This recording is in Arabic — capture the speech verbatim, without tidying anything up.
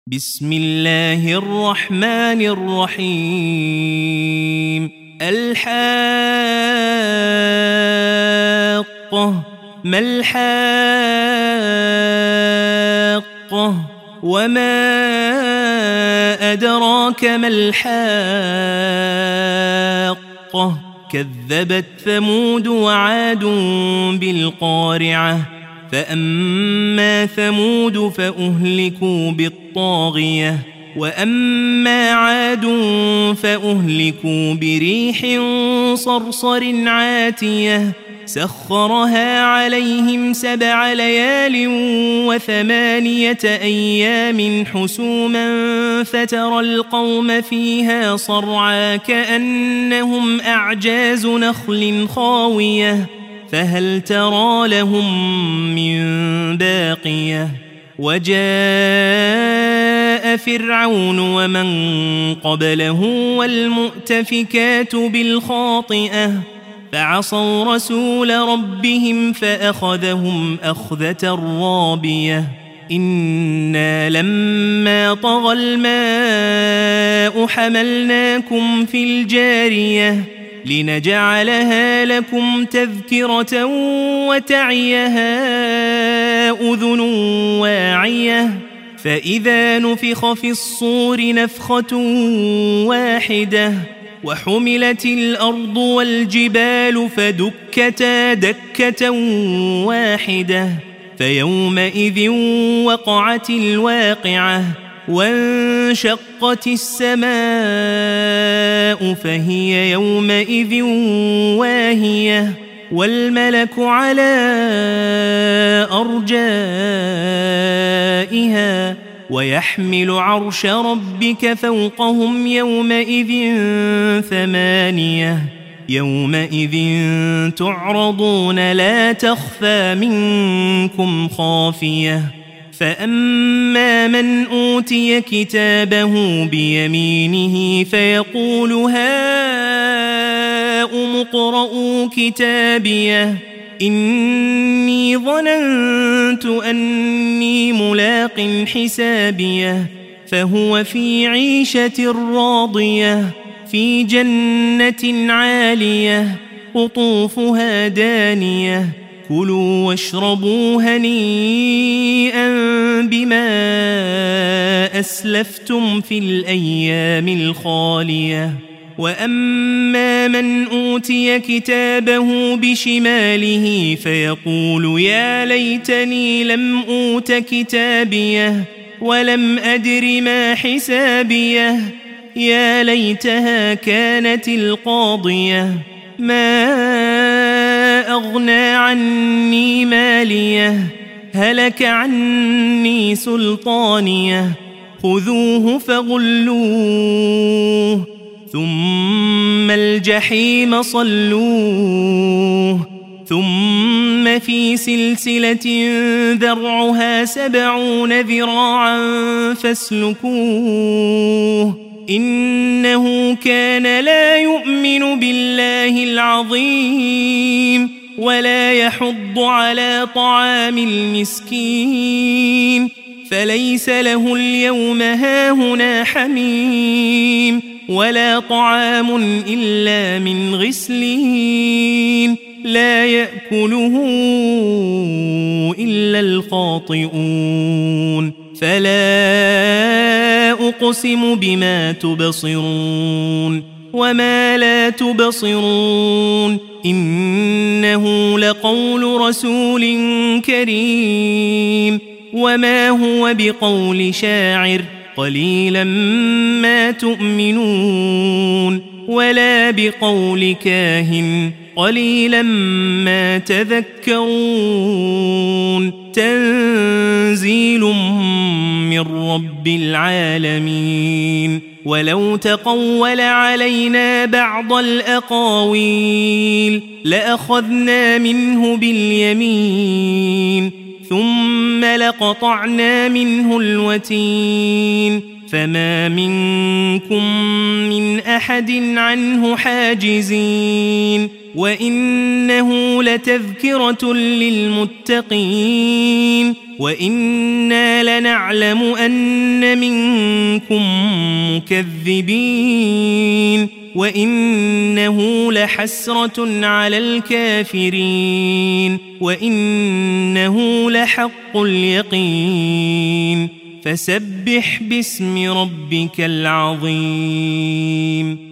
بسم الله الرحمن الرحيم. الحاقة ما الحاقة وما أدراك ما الحاقة كذبت ثمود وعاد بالقارعة فأما ثمود فأهلكوا بالطاغية وأما عاد فأهلكوا بريح صرصر عاتية سخرها عليهم سبع ليال وثمانية أيام حسوما فترى القوم فيها صرعا كأنهم أعجاز نخل خاوية فهل ترى لهم من باقية وجاء فرعون ومن قبله والمؤتفكات بالخاطئة فعصوا رسول ربهم فأخذهم أخذة رابية إنا لما طغى الماء حملناكم في الجارية لنجعلها لكم تذكرة وتعيها أذن واعية فإذا نفخ في الصور نفخة واحدة وحملت الأرض والجبال فدكتا دكة واحدة فيومئذ وقعت الواقعة وانشقت السماء فهي يومئذ واهية والملك على أرجائها ويحمل عرش ربك فوقهم يومئذ ثمانية يومئذ تعرضون لا تخفى منكم خافية فأما من أوتي كتابه بيمينه فيقول هاؤم اقرءوا كتابيه إني ظننت أني ملاق حسابيه فهو في عيشة راضية في جنة عالية قطوفها دانية كلوا واشربوا هنيئا بما أسلفتم في الأيام الخالية وأما من أوتي كتابه بشماله فيقول يا ليتني لم أوت كتابيه ولم أدر ما حسابيه يا ليتها كانت القاضية ما أغنى عني ماليه هلك عني سلطانيه خذوه فغلوه ثم الجحيم صلوه ثم في سلسلة ذرعها سبعون ذراعا فاسلكوه إنه كان لا يؤمن بالله العظيم ولا يحض على طعام المسكين فليس له اليوم هاهنا حميم ولا طعام إلا من غسلين لا يأكله إلا الخاطئون فلا أقسم بما تبصرون وما لا تبصرون إنه لقول رسول كريم وما هو بقول شاعر قليلا ما تؤمنون ولا بقول كاهن قليلا ما تذكرون تنزيل من رب العالمين ولو تقول علينا بعض الأقاويل لأخذنا منه باليمين ثم لقطعنا منه الوتين فما منكم من أحد عنه حاجزين وإنه لتذكرة للمتقين وإنا لنعلم أن منكم منكم مكذبين وإنه لحسرة على الكافرين وإنه لحق اليقين فسبح باسم ربك العظيم